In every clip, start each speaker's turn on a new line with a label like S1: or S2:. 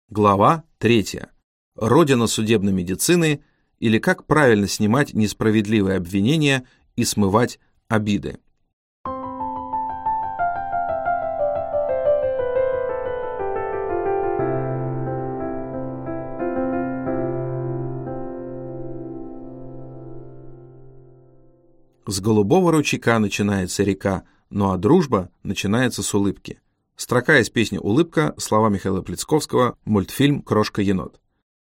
S1: Глава 3. Родина судебной медицины или как правильно снимать несправедливые обвинения и смывать обиды. С голубого ручейка начинается река, ну а дружба начинается с улыбки. Строка из песни «Улыбка», слова Михаила Плецковского, мультфильм «Крошка-енот».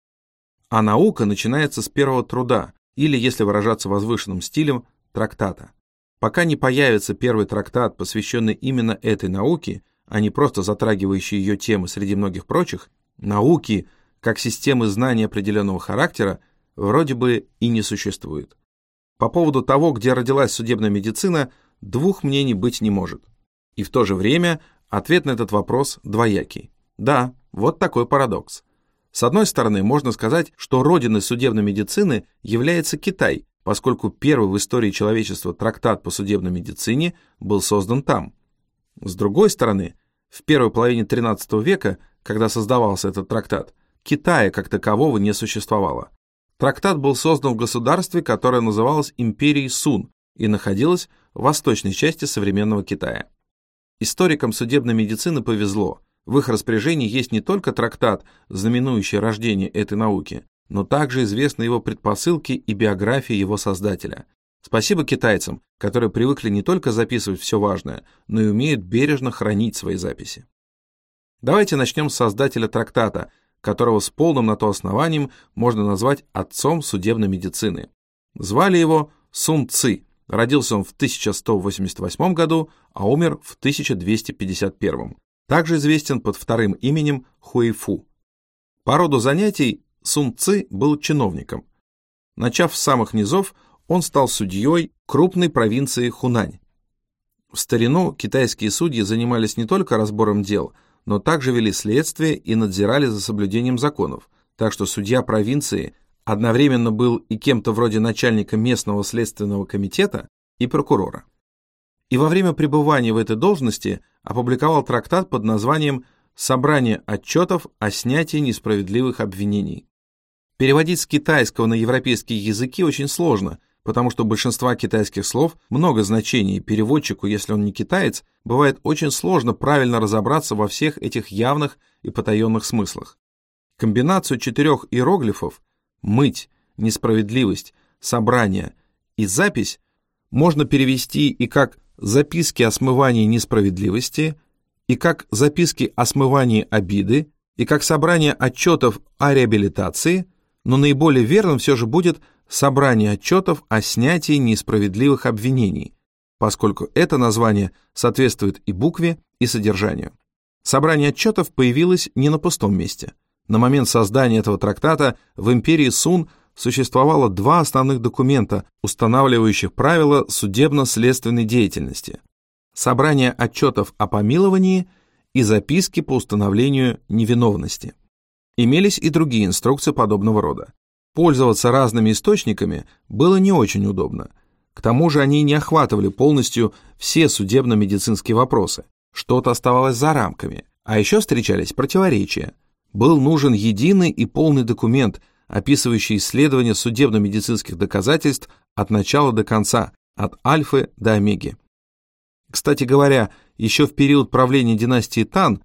S1: А наука начинается с первого труда, или, если выражаться возвышенным стилем, трактата. Пока не появится первый трактат, посвященный именно этой науке, а не просто затрагивающий ее темы среди многих прочих, науки, как системы знаний определенного характера, вроде бы и не существует. По поводу того, где родилась судебная медицина, двух мнений быть не может. И в то же время ответ на этот вопрос двоякий. Да, вот такой парадокс. С одной стороны, можно сказать, что родиной судебной медицины является Китай, поскольку первый в истории человечества трактат по судебной медицине был создан там. С другой стороны, в первой половине XIII века, когда создавался этот трактат, Китая как такового не существовало. Трактат был создан в государстве, которое называлось Империей Сун и находилось в восточной части современного Китая. Историкам судебной медицины повезло. В их распоряжении есть не только трактат, знаменующий рождение этой науки, но также известны его предпосылки и биография его создателя. Спасибо китайцам, которые привыкли не только записывать все важное, но и умеют бережно хранить свои записи. Давайте начнем с создателя трактата, которого с полным на то основанием можно назвать отцом судебной медицины. Звали его Сун Ци. Родился он в 1188 году, а умер в 1251. Также известен под вторым именем Хуэйфу. По роду занятий Сун Ци был чиновником. Начав с самых низов, он стал судьей крупной провинции Хунань. В старину китайские судьи занимались не только разбором дел, но также вели следствие и надзирали за соблюдением законов, так что судья провинции одновременно был и кем-то вроде начальника местного следственного комитета и прокурора. И во время пребывания в этой должности опубликовал трактат под названием «Собрание отчетов о снятии несправедливых обвинений». Переводить с китайского на европейские языки очень сложно, потому что у большинства китайских слов много значений, и переводчику, если он не китаец, бывает очень сложно правильно разобраться во всех этих явных и потаенных смыслах. Комбинацию 4 иероглифов «мыть», «несправедливость», «собрание» и «запись» можно перевести и как «записки о смывании несправедливости», и как «записки о смывании обиды», и как «собрание отчетов о реабилитации», но наиболее верным все же будет «собрание отчетов о снятии несправедливых обвинений», поскольку это название соответствует и букве, и содержанию. Собрание отчетов появилось не на пустом месте. На момент создания этого трактата в империи Сун существовало два основных документа, устанавливающих правила судебно-следственной деятельности: собрание отчетов о помиловании и записки по установлению невиновности. Имелись и другие инструкции подобного рода. Пользоваться разными источниками было не очень удобно. К тому же они не охватывали полностью все судебно-медицинские вопросы. Что-то оставалось за рамками, а еще встречались противоречия. Был нужен единый и полный документ, описывающий исследование судебно-медицинских доказательств от начала до конца, от альфы до омеги. Кстати говоря, еще в период правления династии Тан,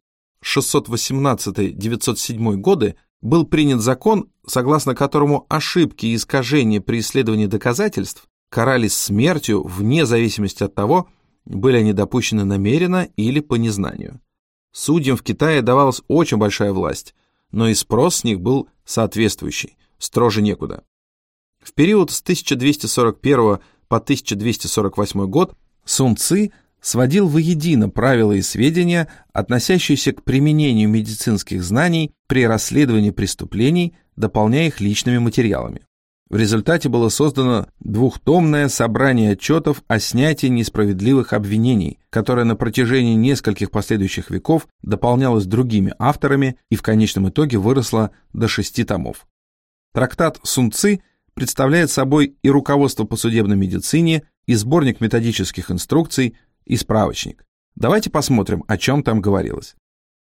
S1: 618-907 годы, был принят закон, согласно которому ошибки и искажения при исследовании доказательств карались смертью вне зависимости от того, были они допущены намеренно или по незнанию. Судьям в Китае давалась очень большая власть, но и спрос с них был соответствующий, строже некуда. В период с 1241 по 1248 год Сун Ци сводил воедино правила и сведения, относящиеся к применению медицинских знаний при расследовании преступлений, дополняя их личными материалами. В результате было создано двухтомное собрание отчетов о снятии несправедливых обвинений, которое на протяжении нескольких последующих веков дополнялось другими авторами и в конечном итоге выросло до 6 томов. Трактат Сун Ци представляет собой и руководство по судебной медицине, и сборник методических инструкций, и справочник. Давайте посмотрим, о чем там говорилось.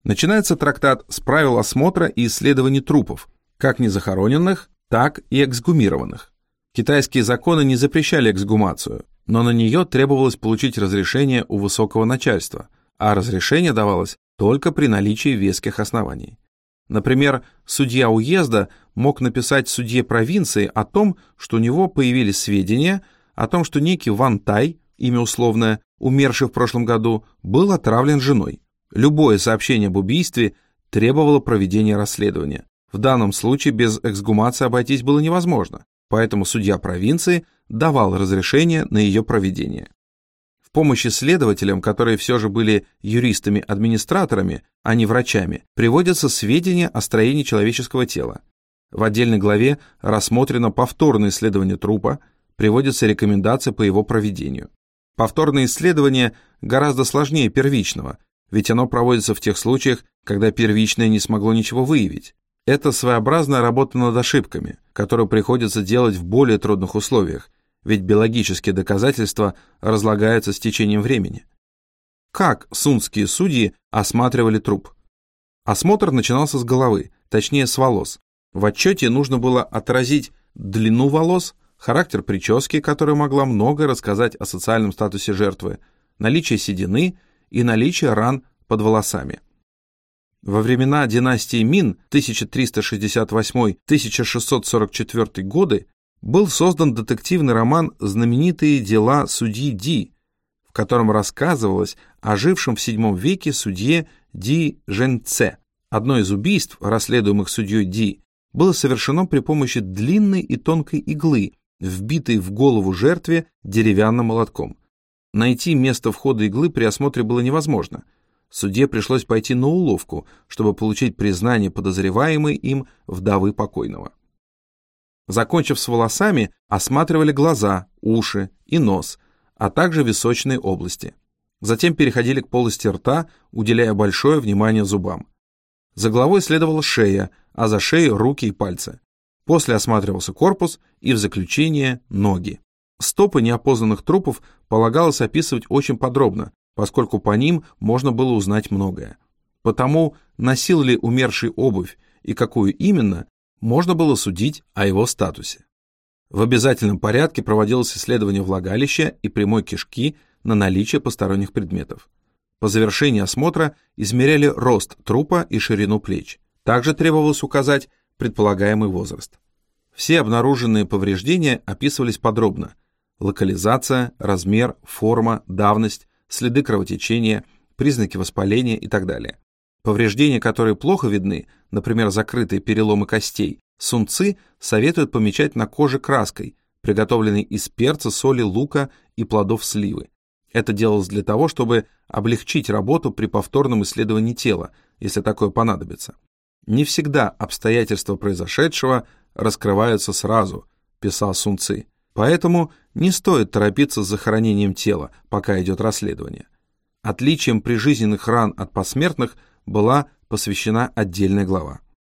S1: Начинается трактат с правил осмотра и исследований трупов, как незахороненных, так и эксгумированных. Китайские законы не запрещали эксгумацию, но на нее требовалось получить разрешение у высокого начальства, а разрешение давалось только при наличии веских оснований. Например, судья уезда мог написать судье провинции о том, что у него появились сведения о том, что некий Ван Тай, имя условное, умерший в прошлом году, был отравлен женой. Любое сообщение об убийстве требовало проведения расследования. В данном случае без эксгумации обойтись было невозможно, поэтому судья провинции давал разрешение на ее проведение. В помощь исследователям, которые все же были юристами-администраторами, а не врачами, приводятся сведения о строении человеческого тела. В отдельной главе рассмотрено повторное исследование трупа, приводятся рекомендации по его проведению. Повторное исследование гораздо сложнее первичного, ведь оно проводится в тех случаях, когда первичное не смогло ничего выявить. Это своеобразная работа над ошибками, которую приходится делать в более трудных условиях, ведь биологические доказательства разлагаются с течением времени. Как сунцские судьи осматривали труп? Осмотр начинался с головы, точнее с волос. В отчете нужно было отразить длину волос, характер прически, которая могла многое рассказать о социальном статусе жертвы, наличие седины и наличие ран под волосами. Во времена династии Мин 1368-1644 годы был создан детективный роман «Знаменитые дела судьи Ди», в котором рассказывалось о жившем в VII веке судье Ди Женьце. Одно из убийств, расследуемых судьей Ди, было совершено при помощи длинной и тонкой иглы, вбитой в голову жертве деревянным молотком. Найти место входа иглы при осмотре было невозможно. Судье пришлось пойти на уловку, чтобы получить признание подозреваемой им вдовы покойного. Закончив с волосами, осматривали глаза, уши и нос, а также височные области. Затем переходили к полости рта, уделяя большое внимание зубам. За головой следовала шея, а за шеей руки и пальцы. После осматривался корпус и в заключение ноги. Стопы неопознанных трупов полагалось описывать очень подробно, поскольку по ним можно было узнать многое. Потому, носил ли умерший обувь и какую именно, можно было судить о его статусе. В обязательном порядке проводилось исследование влагалища и прямой кишки на наличие посторонних предметов. По завершении осмотра измеряли рост трупа и ширину плеч. Также требовалось указать предполагаемый возраст. Все обнаруженные повреждения описывались подробно. Локализация, размер, форма, давность, следы кровотечения, признаки воспаления и так далее. Повреждения, которые плохо видны, например, закрытые переломы костей, сунцы советуют помечать на коже краской, приготовленной из перца, соли, лука и плодов сливы. Это делалось для того, чтобы облегчить работу при повторном исследовании тела, если такое понадобится. Не всегда обстоятельства произошедшего раскрываются сразу, писал Сун Ци, поэтому не стоит торопиться с захоронением тела, пока идет расследование. Отличием прижизненных ран от посмертных была посвящена отдельная глава.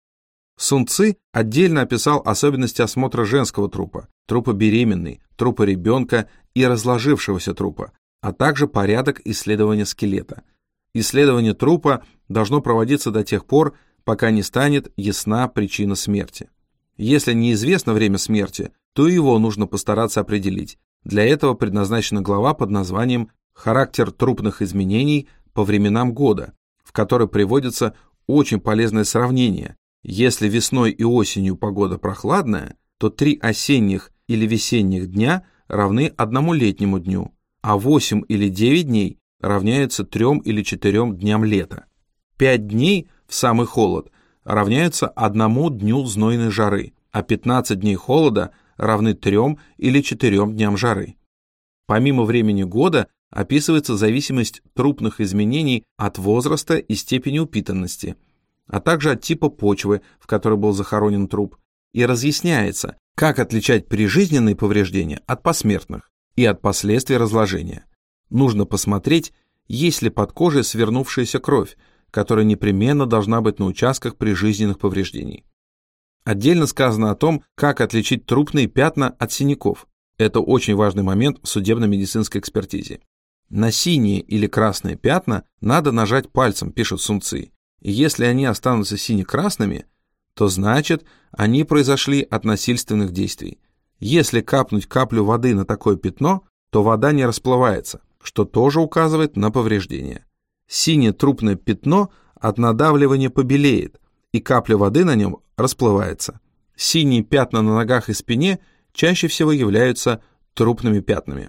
S1: Сун Ци отдельно описал особенности осмотра женского трупа, трупа беременной, трупа ребенка и разложившегося трупа, а также порядок исследования скелета. Исследование трупа должно проводиться до тех пор, пока не станет ясна причина смерти. Если неизвестно время смерти, то его нужно постараться определить. Для этого предназначена глава под названием «Характер трупных изменений по временам года», в которой приводится очень полезное сравнение. Если весной и осенью погода прохладная, то 3 осенних или весенних дня равны 1 летнему дню, а 8 или 9 дней равняются 3 или 4 дням лета. 5 дней в самый холод равняются 1 дню знойной жары, а 15 дней холода равны 3 или 4 дням жары. Помимо времени года описывается зависимость трупных изменений от возраста и степени упитанности, а также от типа почвы, в которой был захоронен труп, и разъясняется, как отличать прижизненные повреждения от посмертных и от последствий разложения. Нужно посмотреть, есть ли под кожей свернувшаяся кровь, которая непременно должна быть на участках прижизненных повреждений. Отдельно сказано о том, как отличить трупные пятна от синяков. Это очень важный момент в судебно-медицинской экспертизе. На синие или красные пятна надо нажать пальцем, пишет Сун Ци. И если они останутся сине-красными, то значит, они произошли от насильственных действий. Если капнуть каплю воды на такое пятно, то вода не расплывается, что тоже указывает на повреждение. Синее трупное пятно от надавливания побелеет, и капля воды на нем расплывается. Синие пятна на ногах и спине чаще всего являются трупными пятнами.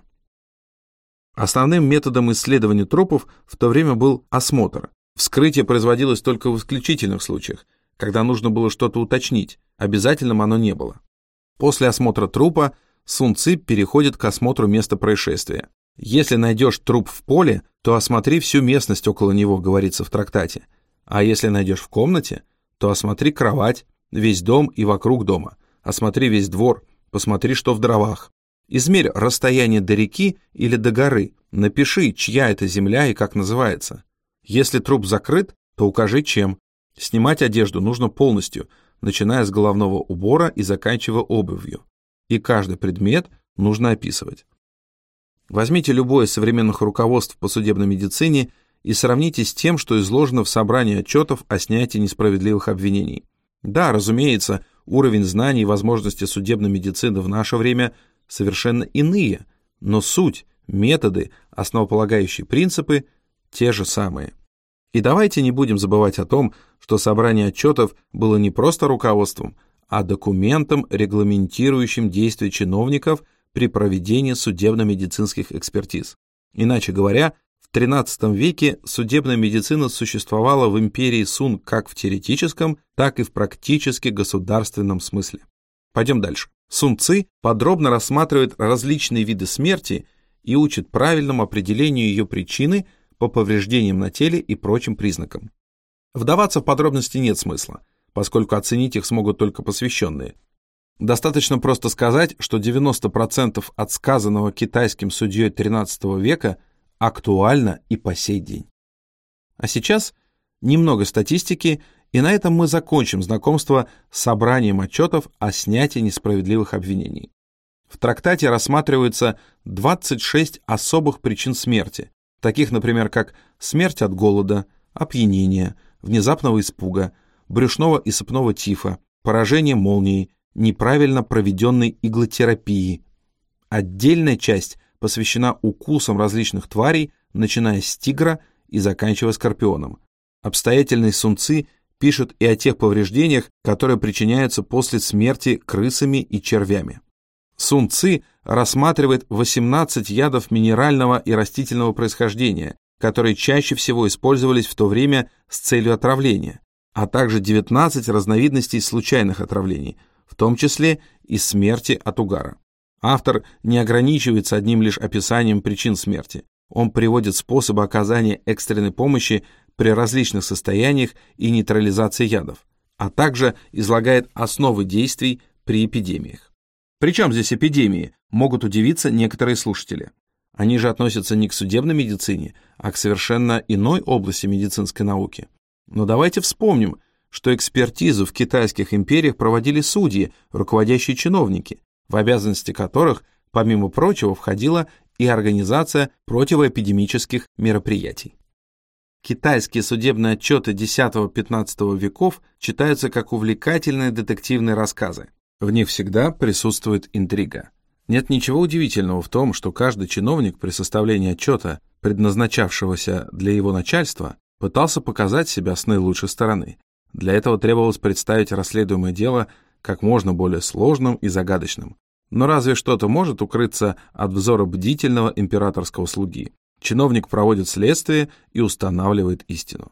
S1: Основным методом исследования трупов в то время был осмотр. Вскрытие производилось только в исключительных случаях, когда нужно было что-то уточнить, обязательным оно не было. После осмотра трупа Сун Цзы переходит к осмотру места происшествия. «Если найдешь труп в поле, то осмотри всю местность около него», говорится в трактате. А если найдешь в комнате, то осмотри кровать, весь дом и вокруг дома. Осмотри весь двор, посмотри, что в дровах. Измерь расстояние до реки или до горы. Напиши, чья это земля и как называется. Если труп закрыт, то укажи, чем. Снимать одежду нужно полностью, начиная с головного убора и заканчивая обувью. И каждый предмет нужно описывать. Возьмите любое из современных руководств по судебной медицине и сравните с тем, что изложено в собрании отчетов о снятии несправедливых обвинений. Да, разумеется, уровень знаний и возможности судебной медицины в наше время совершенно иные, но суть, методы, основополагающие принципы те же самые. И давайте не будем забывать о том, что собрание отчетов было не просто руководством, а документом, регламентирующим действия чиновников при проведении судебно-медицинских экспертиз. Иначе говоря, в XIII веке судебная медицина существовала в империи Сун как в теоретическом, так и в практически государственном смысле. Пойдем дальше. Сун Цзы подробно рассматривает различные виды смерти и учит правильному определению ее причины по повреждениям на теле и прочим признакам. Вдаваться в подробности нет смысла, поскольку оценить их смогут только посвященные. Достаточно просто сказать, что 90% от сказанного китайским судьей XIII века актуально и по сей день. А сейчас немного статистики, и на этом мы закончим знакомство с собранием отчетов о снятии несправедливых обвинений. В трактате рассматриваются 26 особых причин смерти, таких, например, как смерть от голода, опьянения, внезапного испуга, брюшного и сыпного тифа, поражение молнией, неправильно проведенной иглотерапии. Отдельная часть посвящена укусам различных тварей, начиная с тигра и заканчивая скорпионом. Обстоятельный Сун Цзы пишет и о тех повреждениях, которые причиняются после смерти крысами и червями. Сун Цзы рассматривает 18 ядов минерального и растительного происхождения, которые чаще всего использовались в то время с целью отравления, а также 19 разновидностей случайных отравлений, в том числе и смерти от угара. Автор не ограничивается одним лишь описанием причин смерти. Он приводит способы оказания экстренной помощи при различных состояниях и нейтрализации ядов, а также излагает основы действий при эпидемиях. Причем здесь эпидемии, могут удивиться некоторые слушатели. Они же относятся не к судебной медицине, а к совершенно иной области медицинской науки. Но давайте вспомним, что экспертизу в китайских империях проводили судьи, руководящие чиновники, в обязанности которых, помимо прочего, входила и организация противоэпидемических мероприятий. Китайские судебные отчеты X-XV веков читаются как увлекательные детективные рассказы. В них всегда присутствует интрига. Нет ничего удивительного в том, что каждый чиновник при составлении отчета, предназначавшегося для его начальства, пытался показать себя с наилучшей стороны. Для этого требовалось представить расследуемое дело как можно более сложным и загадочным. Но разве что-то может укрыться от взора бдительного императорского слуги? Чиновник проводит следствие и устанавливает истину.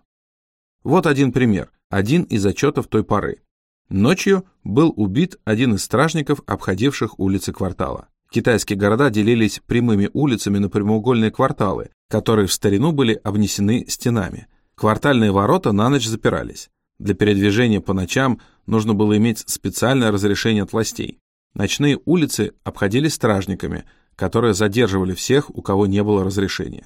S1: Вот один пример, один из отчетов той поры. Ночью был убит один из стражников, обходивших улицы квартала. Китайские города делились прямыми улицами на прямоугольные кварталы, которые в старину были обнесены стенами. Квартальные ворота на ночь запирались. Для передвижения по ночам нужно было иметь специальное разрешение от властей. Ночные улицы обходились стражниками, которые задерживали всех, у кого не было разрешения.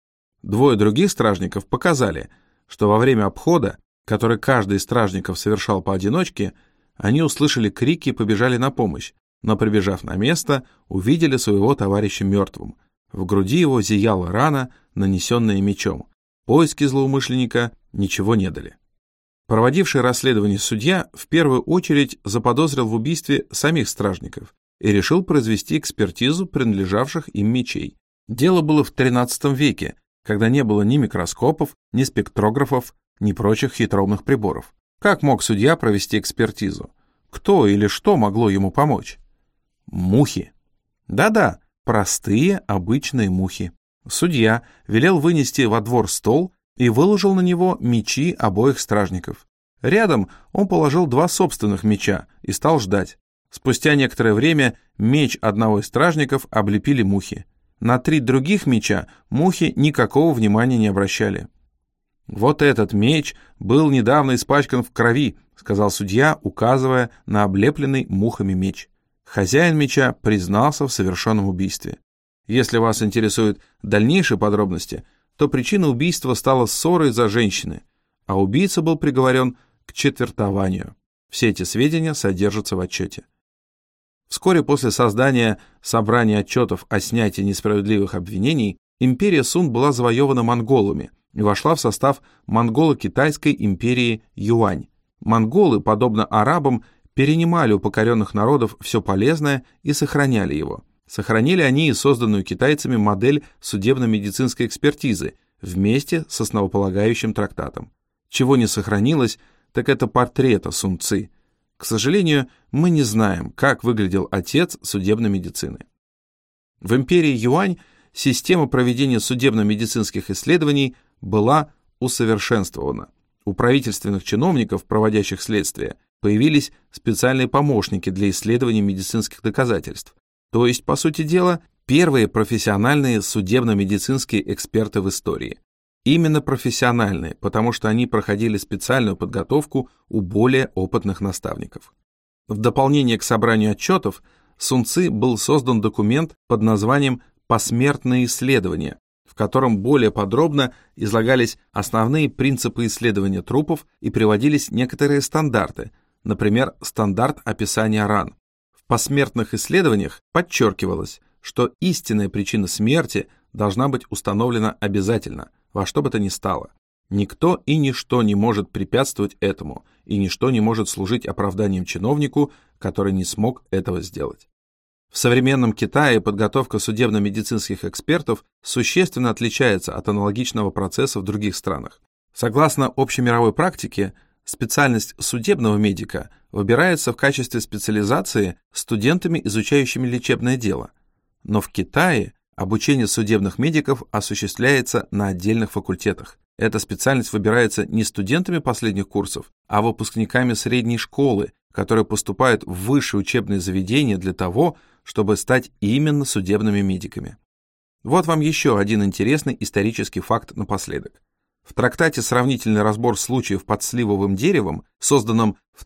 S1: Двое других стражников показали, что во время обхода, который каждый из стражников совершал поодиночке, они услышали крики и побежали на помощь, но, прибежав на место, увидели своего товарища мертвым. В груди его зияла рана, нанесенная мечом. Поиски злоумышленника ничего не дали. Проводивший расследование судья в первую очередь заподозрил в убийстве самих стражников и решил произвести экспертизу принадлежавших им мечей. Дело было в XIII веке, когда не было ни микроскопов, ни спектрографов, ни прочих хитроумных приборов. Как мог судья провести экспертизу? Кто или что могло ему помочь? Мухи. Да-да, простые обычные мухи. Судья велел вынести во двор стол и выложил на него мечи обоих стражников. Рядом он положил 2 собственных меча и стал ждать. Спустя некоторое время меч одного из стражников облепили мухи. На 3 других меча мухи никакого внимания не обращали. «Вот этот меч был недавно испачкан в крови», — сказал судья, указывая на облепленный мухами меч. Хозяин меча признался в совершенном убийстве. Если вас интересуют дальнейшие подробности, то причиной убийства стала ссора из-за женщины, а убийца был приговорен к четвертованию. Все эти сведения содержатся в отчете. Вскоре после создания собрания отчетов о снятии несправедливых обвинений империя Сун была завоевана монголами и вошла в состав монголо-китайской империи Юань. Монголы, подобно арабам, перенимали у покоренных народов все полезное и сохраняли его. Сохранили они и созданную китайцами модель судебно-медицинской экспертизы вместе с основополагающим трактатом. Чего не сохранилось, так это портрета Сун Цзы. К сожалению, мы не знаем, как выглядел отец судебной медицины. В империи Юань система проведения судебно-медицинских исследований была усовершенствована. У правительственных чиновников, проводящих следствие, появились специальные помощники для исследования медицинских доказательств. То есть, по сути дела, первые профессиональные судебно-медицинские эксперты в истории. Именно профессиональные, потому что они проходили специальную подготовку у более опытных наставников. В дополнение к собранию отчетов Сун Цзы был создан документ под названием «Посмертные исследования», в котором более подробно излагались основные принципы исследования трупов и приводились некоторые стандарты, например, стандарт описания ран. В посмертных исследованиях подчеркивалось, что истинная причина смерти должна быть установлена обязательно, во что бы то ни стало. Никто и ничто не может препятствовать этому, и ничто не может служить оправданием чиновнику, который не смог этого сделать. В современном Китае подготовка судебно-медицинских экспертов существенно отличается от аналогичного процесса в других странах. Согласно общемировой практике, специальность судебного медика выбирается в качестве специализации студентами, изучающими лечебное дело. Но в Китае обучение судебных медиков осуществляется на отдельных факультетах. Эта специальность выбирается не студентами последних курсов, а выпускниками средней школы, которые поступают в высшие учебные заведения для того, чтобы стать именно судебными медиками. Вот вам еще один интересный исторический факт напоследок. В трактате «Сравнительный разбор случаев под сливовым деревом», созданном в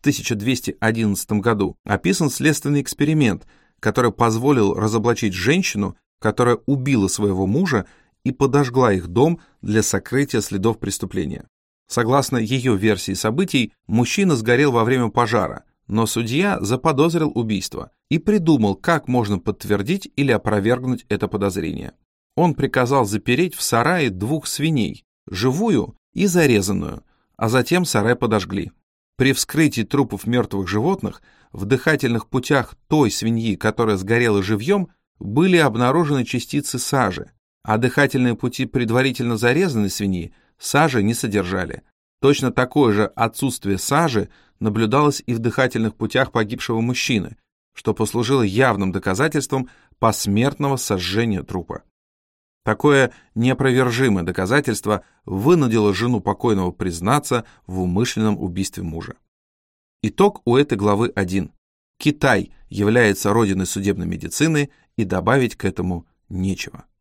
S1: 1211 году, описан следственный эксперимент, который позволил разоблачить женщину, которая убила своего мужа и подожгла их дом для сокрытия следов преступления. Согласно ее версии событий, мужчина сгорел во время пожара, но судья заподозрил убийство и придумал, как можно подтвердить или опровергнуть это подозрение. Он приказал запереть в сарае 2 свиней, живую и зарезанную, а затем сарай подожгли. При вскрытии трупов мертвых животных в дыхательных путях той свиньи, которая сгорела живьем, были обнаружены частицы сажи, а дыхательные пути предварительно зарезанной свиньи сажи не содержали. Точно такое же отсутствие сажи наблюдалось и в дыхательных путях погибшего мужчины, что послужило явным доказательством посмертного сожжения трупа. Такое неопровержимое доказательство вынудило жену покойного признаться в умышленном убийстве мужа. Итог у этой главы один. Китай является родиной судебной медицины, и добавить к этому нечего.